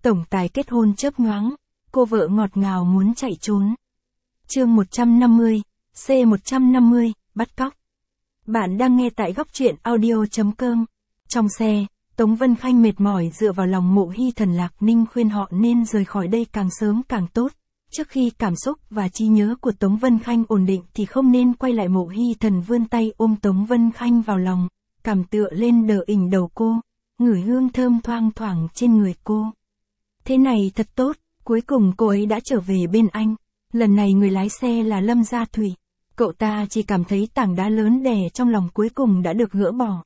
tổng tài kết hôn chớp nhoáng, cô vợ ngọt ngào muốn chạy trốn. Chương 150, C150, bắt cóc. Bạn đang nghe tại góc truyện audio.com. Trong xe, Tống Vân Khanh mệt mỏi dựa vào lòng Mộ Hy Thần. Lạc Ninh khuyên họ nên rời khỏi đây càng sớm càng tốt. Trước khi cảm xúc và trí nhớ của Tống Vân Khanh ổn định thì không nên quay lại. Mộ Hy Thần vươn tay ôm Tống Vân Khanh vào lòng, cằm tựa lên đờ ỉnh đầu cô, ngửi hương thơm thoang thoảng trên người cô. Thế này thật tốt, cuối cùng cô ấy đã trở về bên anh. Lần này người lái xe là Lâm Gia Thủy. Cậu ta chỉ cảm thấy tảng đá lớn đè trong lòng cuối cùng đã được gỡ bỏ.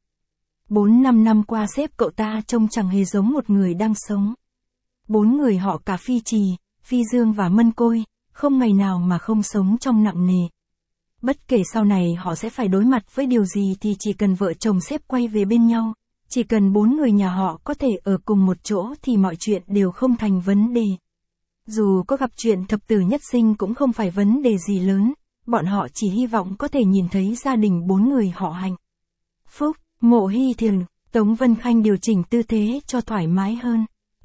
4-5 năm qua sếp cậu ta trông chẳng hề giống một người đang sống. 4 người họ cả Phi Trì, Phi Dương và Mân Côi, không ngày nào mà không sống trong nặng nề. Bất kể sau này họ sẽ phải đối mặt với điều gì thì chỉ cần vợ chồng sếp quay về bên nhau, chỉ cần 4 người nhà họ có thể ở cùng một chỗ thì mọi chuyện đều không thành vấn đề. Dù có gặp chuyện thập tử nhất sinh cũng không phải vấn đề gì lớn, bọn họ chỉ hy vọng có thể nhìn thấy gia đình 4 người họ hạnh phúc. Mộ Hy Thần, Tống Vân Khanh điều chỉnh tư thế cho thoải mái hơn.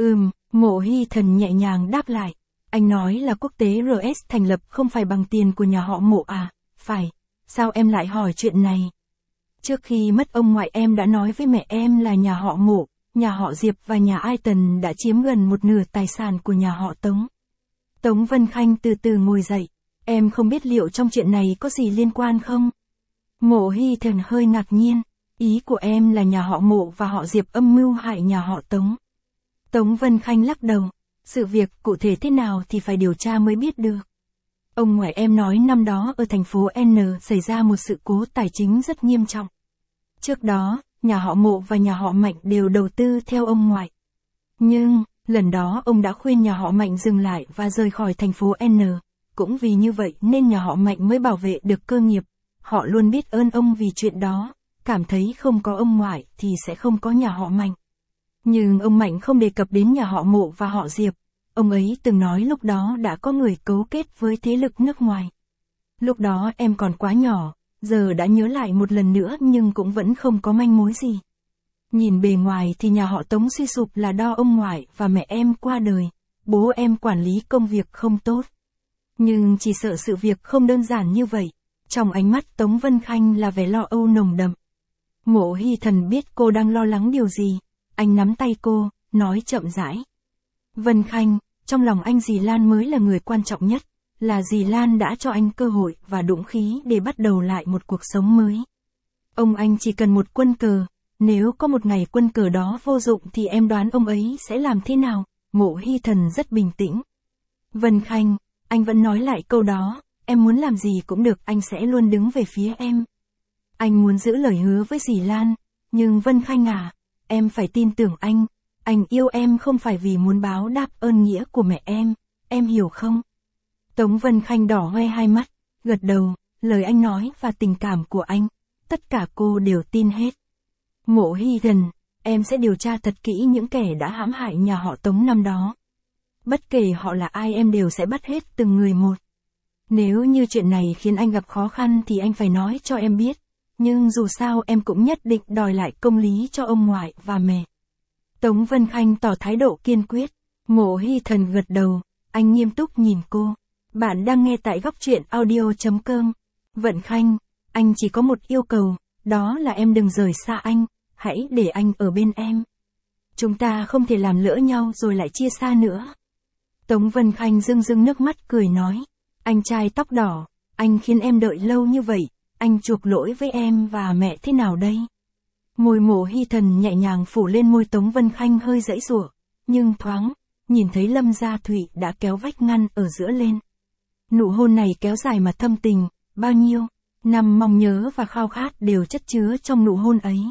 Mộ Hy Thần nhẹ nhàng đáp lại. Anh nói là quốc tế RS thành lập không phải bằng tiền của nhà họ Mộ à? Phải. Sao em lại hỏi chuyện này? Trước khi mất ông ngoại em đã nói với mẹ em là nhà họ Mộ, nhà họ Diệp và nhà Ai Tần đã chiếm gần một nửa tài sản của nhà họ Tống. Tống Vân Khanh từ từ ngồi dậy. Em không biết liệu trong chuyện này có gì liên quan không? Mộ Hy Thần hơi ngạc nhiên. Ý của em là nhà họ Mộ và họ Diệp âm mưu hại nhà họ Tống. Tống Vân Khanh lắc đầu. Sự việc cụ thể thế nào thì phải điều tra mới biết được. Ông ngoại em nói năm đó ở thành phố N xảy ra một sự cố tài chính rất nghiêm trọng. Trước đó, nhà họ Mộ và nhà họ Mạnh đều đầu tư theo ông ngoại. Nhưng, lần đó ông đã khuyên nhà họ Mạnh dừng lại và rời khỏi thành phố N. Cũng vì như vậy nên nhà họ Mạnh mới bảo vệ được cơ nghiệp. Họ luôn biết ơn ông vì chuyện đó, cảm thấy không có ông ngoại thì sẽ không có nhà họ Mạnh. Nhưng ông Mạnh không đề cập đến nhà họ Mộ và họ Diệp. Ông ấy từng nói lúc đó đã có người cấu kết với thế lực nước ngoài. Lúc đó em còn quá nhỏ, giờ đã nhớ lại một lần nữa nhưng cũng vẫn không có manh mối gì. Nhìn bề ngoài thì nhà họ Tống suy sụp là do ông ngoại và mẹ em qua đời, bố em quản lý công việc không tốt. Nhưng chỉ sợ sự việc không đơn giản như vậy. Trong ánh mắt Tống Vân Khanh là vẻ lo âu nồng đậm. Mộ Hy Thần biết cô đang lo lắng điều gì. Anh nắm tay cô, nói chậm rãi. Vân Khanh, trong lòng anh dì Lan mới là người quan trọng nhất. Là dì Lan đã cho anh cơ hội và dũng khí để bắt đầu lại một cuộc sống mới. Ông anh chỉ cần một quân cờ. Nếu có một ngày quân cờ đó vô dụng thì em đoán ông ấy sẽ làm thế nào? Mộ Hy Thần rất bình tĩnh. Vân Khanh, anh vẫn nói lại câu đó. Em muốn làm gì cũng được, anh sẽ luôn đứng về phía em. Anh muốn giữ lời hứa với dì Lan. Nhưng Vân Khanh à, em phải tin tưởng anh. Anh yêu em không phải vì muốn báo đáp ơn nghĩa của mẹ em hiểu không? Tống Vân Khanh đỏ hoe hai mắt, gật đầu, lời anh nói và tình cảm của anh, tất cả cô đều tin hết. Mộ Hy Thần, em sẽ điều tra thật kỹ những kẻ đã hãm hại nhà họ Tống năm đó. Bất kể họ là ai em đều sẽ bắt hết từng người một. Nếu như chuyện này khiến anh gặp khó khăn thì anh phải nói cho em biết. Nhưng dù sao em cũng nhất định đòi lại công lý cho ông ngoại và mẹ. Tống Vân Khanh tỏ thái độ kiên quyết. Mộ Hy Thần gật đầu, anh nghiêm túc nhìn cô. Bạn đang nghe tại góc truyện audio.com. Vân Khanh, anh chỉ có một yêu cầu, đó là em đừng rời xa anh, hãy để anh ở bên em. Chúng ta không thể làm lỡ nhau rồi lại chia xa nữa. Tống Vân Khanh rưng rưng nước mắt cười nói. Anh trai tóc đỏ, anh khiến em đợi lâu như vậy, anh chuộc lỗi với em và mẹ thế nào đây? Môi Mộ Hy Thần nhẹ nhàng phủ lên môi Tống Vân Khanh hơi giãy giụa, nhưng thoáng, nhìn thấy Lâm Gia Thụy đã kéo vách ngăn ở giữa lên. Nụ hôn này kéo dài mà thâm tình, bao nhiêu năm mong nhớ và khao khát đều chất chứa trong nụ hôn ấy.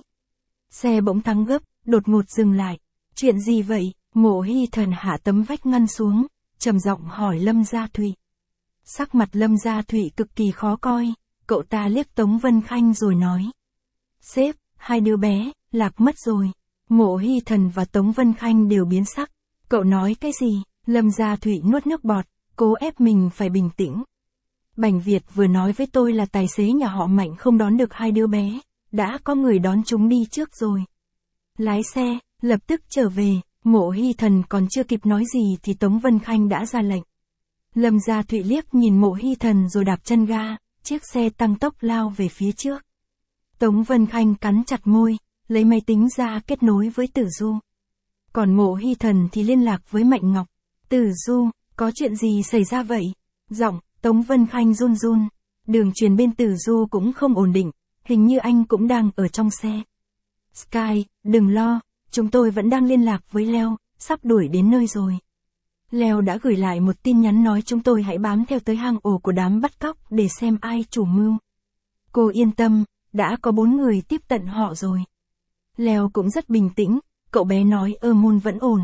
Xe bỗng thắng gấp, đột ngột dừng lại. Chuyện gì vậy? Mộ Hy Thần hạ tấm vách ngăn xuống, trầm giọng hỏi Lâm Gia Thụy. Sắc mặt Lâm Gia Thụy cực kỳ khó coi, cậu ta liếc Tống Vân Khanh rồi nói. Sếp, hai đứa bé, lạc mất rồi. Mộ Hy Thần và Tống Vân Khanh đều biến sắc. Cậu nói cái gì? Lâm Gia Thụy nuốt nước bọt, cố ép mình phải bình tĩnh. Bành Việt vừa nói với tôi là tài xế nhà họ Mạnh không đón được hai đứa bé, đã có người đón chúng đi trước rồi. Lái xe, lập tức trở về, Mộ Hy Thần còn chưa kịp nói gì thì Tống Vân Khanh đã ra lệnh. Lâm Gia Thụy liếc nhìn Mộ Hy Thần rồi đạp chân ga, chiếc xe tăng tốc lao về phía trước. Tống Vân Khanh cắn chặt môi, lấy máy tính ra kết nối với Tử Du. Còn Mộ Hy Thần thì liên lạc với Mạnh Ngọc. Tử Du, có chuyện gì xảy ra vậy? Giọng Tống Vân Khanh run run. Đường truyền bên Tử Du cũng không ổn định, hình như anh cũng đang ở trong xe. Sky, đừng lo, chúng tôi vẫn đang liên lạc với Leo, sắp đuổi đến nơi rồi. Leo đã gửi lại một tin nhắn nói chúng tôi hãy bám theo tới hang ổ của đám bắt cóc để xem ai chủ mưu. Cô yên tâm, đã có 4 người tiếp cận họ rồi. Leo cũng rất bình tĩnh, cậu bé nói Môn vẫn ổn.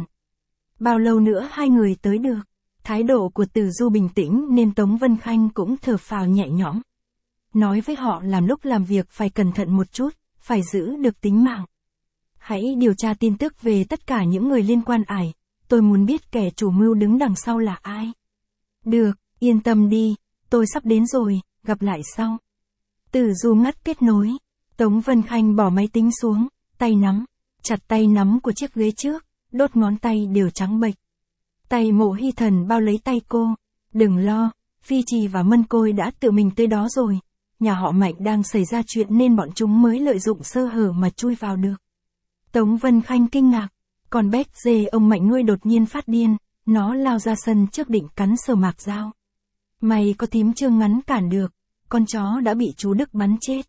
Bao lâu nữa 2 người tới được? Thái độ của Tử Du bình tĩnh nên Tống Vân Khanh cũng thở phào nhẹ nhõm. Nói với họ làm lúc làm việc phải cẩn thận một chút, phải giữ được tính mạng. Hãy điều tra tin tức về tất cả những người liên quan ải, tôi muốn biết kẻ chủ mưu đứng đằng sau là ai. Được, yên tâm đi, tôi sắp đến rồi, gặp lại sau. Tử Du ngắt kết nối, Tống Vân Khanh bỏ máy tính xuống, tay nắm, chặt tay nắm của chiếc ghế trước, đốt ngón tay đều trắng bệch. Tay Mộ Hy Thần bao lấy tay cô, đừng lo, Phi Trì và Mân Côi đã tự mình tới đó rồi. Nhà họ Mạnh đang xảy ra chuyện nên bọn chúng mới lợi dụng sơ hở mà chui vào được. Tống Vân Khanh kinh ngạc, còn béc dê ông Mạnh nuôi đột nhiên phát điên, nó lao ra sân trước định cắn Sở Mạc Dao. May có thím Trương ngắn cản được, con chó đã bị chú Đức bắn chết.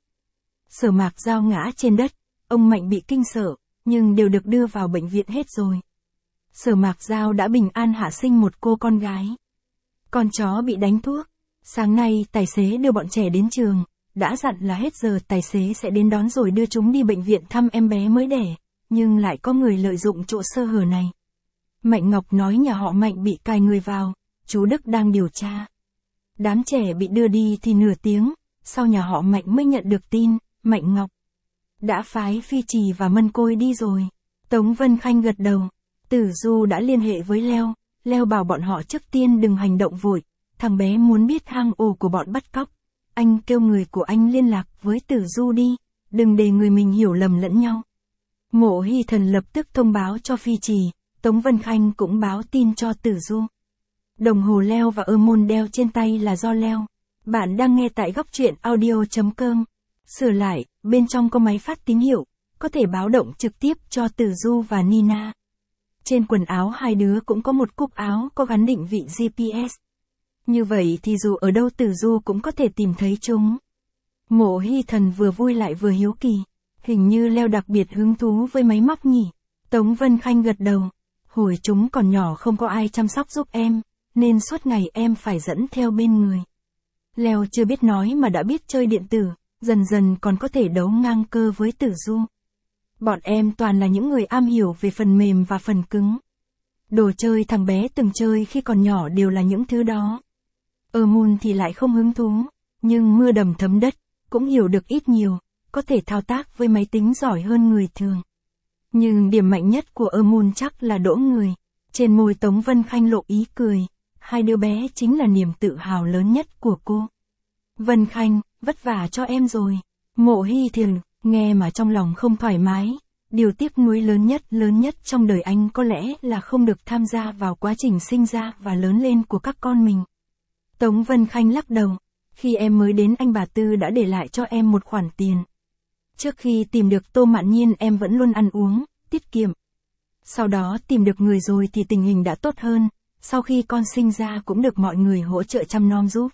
Sở Mạc Dao ngã trên đất, ông Mạnh bị kinh sợ, nhưng đều được đưa vào bệnh viện hết rồi. Sở Mạc Dao đã bình an hạ sinh một cô con gái. Con chó bị đánh thuốc. Sáng nay tài xế đưa bọn trẻ đến trường, đã dặn là hết giờ tài xế sẽ đến đón rồi đưa chúng đi bệnh viện thăm em bé mới đẻ, nhưng lại có người lợi dụng chỗ sơ hở này. Mạnh Ngọc nói nhà họ Mạnh bị cài người vào, chú Đức đang điều tra. Đám trẻ bị đưa đi thì nửa tiếng, sau nhà họ Mạnh mới nhận được tin, Mạnh Ngọc đã phái Phi Trì và Mân Côi đi rồi. Tống Vân Khanh gật đầu, Tử Du đã liên hệ với Leo, Leo bảo bọn họ trước tiên đừng hành động vội. Thằng bé muốn biết hang ổ của bọn bắt cóc. Anh kêu người của anh liên lạc với Tử Du đi, đừng để người mình hiểu lầm lẫn nhau. Mộ Hy Thần lập tức thông báo cho Phi Trì, Tống Vân Khanh cũng báo tin cho Tử Du. Đồng hồ Leo và Môn đeo trên tay là do Leo. Bạn đang nghe tại góc truyện audio.com. Sửa lại, bên trong có máy phát tín hiệu, có thể báo động trực tiếp cho Tử Du và Nina. Trên quần áo hai đứa cũng có một cúc áo có gắn định vị GPS. Như vậy thì dù ở đâu Tử Du cũng có thể tìm thấy chúng. Mộ Hy Thần vừa vui lại vừa hiếu kỳ. Hình như Leo đặc biệt hứng thú với máy móc nhỉ. Tống Vân Khanh gật đầu. Hồi chúng còn nhỏ không có ai chăm sóc giúp em, nên suốt ngày em phải dẫn theo bên người. Leo chưa biết nói mà đã biết chơi điện tử, dần dần còn có thể đấu ngang cơ với Tử Du. Bọn em toàn là những người am hiểu về phần mềm và phần cứng. Đồ chơi thằng bé từng chơi khi còn nhỏ đều là những thứ đó. Môn thì lại không hứng thú, nhưng mưa đầm thấm đất, cũng hiểu được ít nhiều, có thể thao tác với máy tính giỏi hơn người thường. Nhưng điểm mạnh nhất của Môn chắc là đỗ người. Trên môi Tống Vân Khanh lộ ý cười, hai đứa bé chính là niềm tự hào lớn nhất của cô. Vân Khanh, vất vả cho em rồi. Mộ Hy Thần, nghe mà trong lòng không thoải mái. Điều tiếc nuối lớn nhất trong đời anh có lẽ là không được tham gia vào quá trình sinh ra và lớn lên của các con mình. Tống Vân Khanh lắc đầu, khi em mới đến anh bà Tư đã để lại cho em một khoản tiền. Trước khi tìm được Tô Mạn Nhiên em vẫn luôn ăn uống, tiết kiệm. Sau đó tìm được người rồi thì tình hình đã tốt hơn, sau khi con sinh ra cũng được mọi người hỗ trợ chăm nom giúp.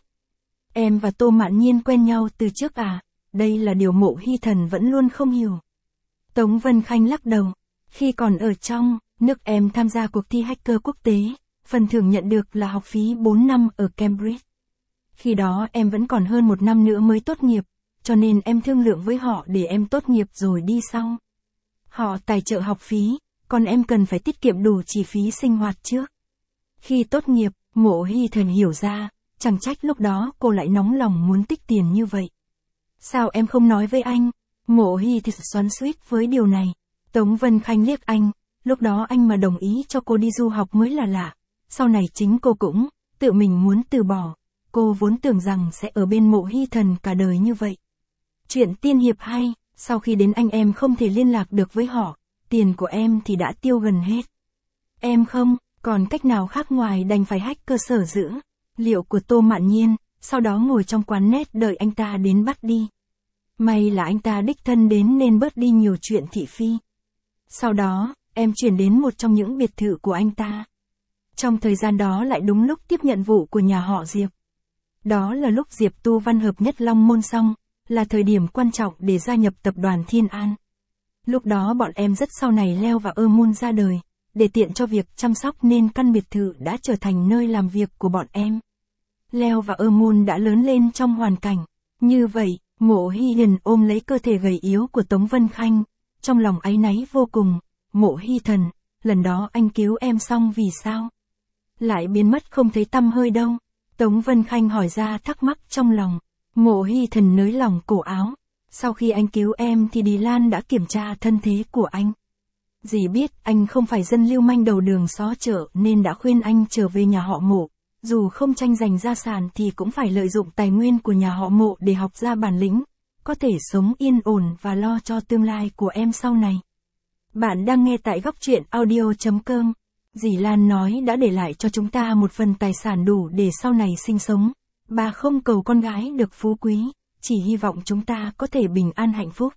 Em và Tô Mạn Nhiên quen nhau từ trước à? Đây là điều Mộ Hy Thần vẫn luôn không hiểu. Tống Vân Khanh lắc đầu, khi còn ở trong nước em tham gia cuộc thi hacker quốc tế, phần thưởng nhận được là học phí 4 năm ở Cambridge. Khi đó em vẫn còn hơn 1 năm nữa mới tốt nghiệp, cho nên em thương lượng với họ để em tốt nghiệp rồi đi sau. Họ tài trợ học phí, còn em cần phải tiết kiệm đủ chi phí sinh hoạt trước. Khi tốt nghiệp, Mộ Hy Thần hiểu ra, chẳng trách lúc đó cô lại nóng lòng muốn tích tiền như vậy. Sao em không nói với anh? Mộ Hy Thần xoắn xuýt với điều này. Tống Vân Khanh liếc anh, lúc đó anh mà đồng ý cho cô đi du học mới là lạ. Sau này chính cô cũng tự mình muốn từ bỏ. Cô vốn tưởng rằng sẽ ở bên Mộ Hy Thần cả đời như vậy. Chuyện tiên hiệp hay, sau khi đến anh em không thể liên lạc được với họ, tiền của em thì đã tiêu gần hết. em không, còn cách nào khác ngoài đành phải hack cơ sở dữ liệu của Tô Mạn Nhiên, sau đó ngồi trong quán net đợi anh ta đến bắt đi. May là anh ta đích thân đến nên bớt đi nhiều chuyện thị phi. Sau đó, em chuyển đến một trong những biệt thự của anh ta. Trong thời gian đó lại đúng lúc tiếp nhận vụ của nhà họ Diệp. Đó là lúc Diệp Tu Văn hợp nhất Long Môn xong, là thời điểm quan trọng để gia nhập tập đoàn Thiên An. Lúc đó bọn em rất sau này Leo và Moon ra đời, để tiện cho việc chăm sóc nên căn biệt thự đã trở thành nơi làm việc của bọn em. Leo và Moon đã lớn lên trong hoàn cảnh như vậy. Mộ Hy Hiền ôm lấy cơ thể gầy yếu của Tống Vân Khanh, trong lòng áy náy vô cùng. Mộ Hy Thần, lần đó anh cứu em xong vì sao lại biến mất không thấy tăm hơi đâu? Tống Vân Khanh hỏi ra thắc mắc trong lòng. Mộ Hy Thần nới lỏng cổ áo. Sau khi anh cứu em thì Đi Lan đã kiểm tra thân thế của anh. Dì biết anh không phải dân lưu manh đầu đường xó chợ nên đã khuyên anh trở về nhà họ Mộ. Dù không tranh giành gia sản thì cũng phải lợi dụng tài nguyên của nhà họ Mộ để học ra bản lĩnh, có thể sống yên ổn và lo cho tương lai của em sau này. Bạn đang nghe tại góc truyện audio.com. Dì Lan nói đã để lại cho chúng ta một phần tài sản đủ để sau này sinh sống. Bà không cầu con gái được phú quý, chỉ hy vọng chúng ta có thể bình an hạnh phúc.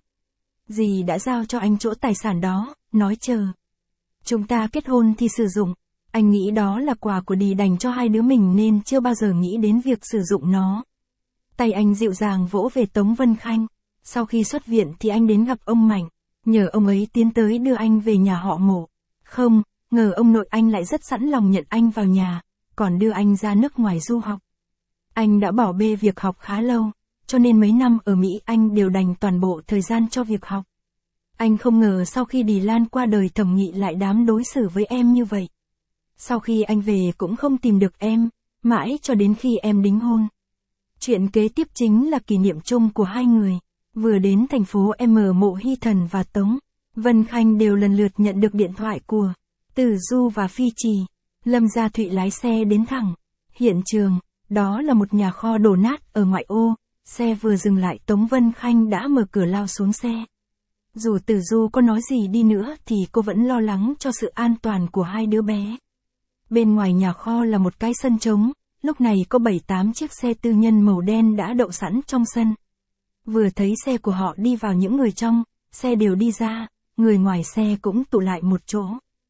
Dì đã giao cho anh chỗ tài sản đó, nói chờ chúng ta kết hôn thì sử dụng. Anh nghĩ đó là quà của Đi dành cho hai đứa mình nên chưa bao giờ nghĩ đến việc sử dụng nó. Tay anh dịu dàng vỗ về Tống Vân Khanh. Sau khi xuất viện thì anh đến gặp ông Mạnh, nhờ ông ấy tiến tới đưa anh về nhà họ Mộ. Không ngờ ông nội anh lại rất sẵn lòng nhận anh vào nhà, còn đưa anh ra nước ngoài du học. Anh đã bỏ bê việc học khá lâu, cho nên mấy năm ở Mỹ anh đều dành toàn bộ thời gian cho việc học. Anh không ngờ sau khi Đi Lan qua đời Thẩm Nghị lại dám đối xử với em như vậy. Sau khi anh về cũng không tìm được em, mãi cho đến khi em đính hôn. Chuyện kế tiếp chính là kỷ niệm chung của hai người. Vừa đến thành phố Mộ Hy Thần và Tống Vân Khanh đều lần lượt nhận được điện thoại của Tử Du và Phi Trì. Lâm Gia Thụy lái xe đến thẳng hiện trường, đó là một nhà kho đổ nát ở ngoại ô. Xe vừa dừng lại Tống Vân Khanh đã mở cửa lao xuống xe. Dù Tử Du có nói gì đi nữa thì cô vẫn lo lắng cho sự an toàn của hai đứa bé. Bên ngoài nhà kho là một cái sân trống, lúc này có 7-8 chiếc xe tư nhân màu đen đã đậu sẵn trong sân. Vừa thấy xe của họ đi vào những người trong, xe đều đi ra, người ngoài xe cũng tụ lại một chỗ.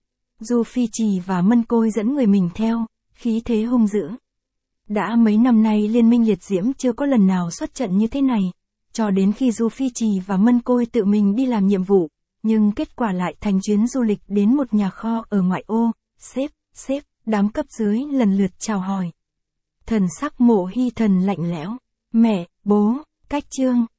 Du Phi Trì và Mân Côi dẫn người mình theo, khí thế hung dữ. Đã mấy năm nay Liên minh liệt diễm chưa có lần nào xuất trận như thế này, cho đến khi Du Phi Trì và Mân Côi tự mình đi làm nhiệm vụ, nhưng kết quả lại thành chuyến du lịch đến một nhà kho ở ngoại ô. Sếp, đám cấp dưới lần lượt chào hỏi. Thần sắc Mộ Hy Thần lạnh lẽo. Mẹ, bố, cách chương.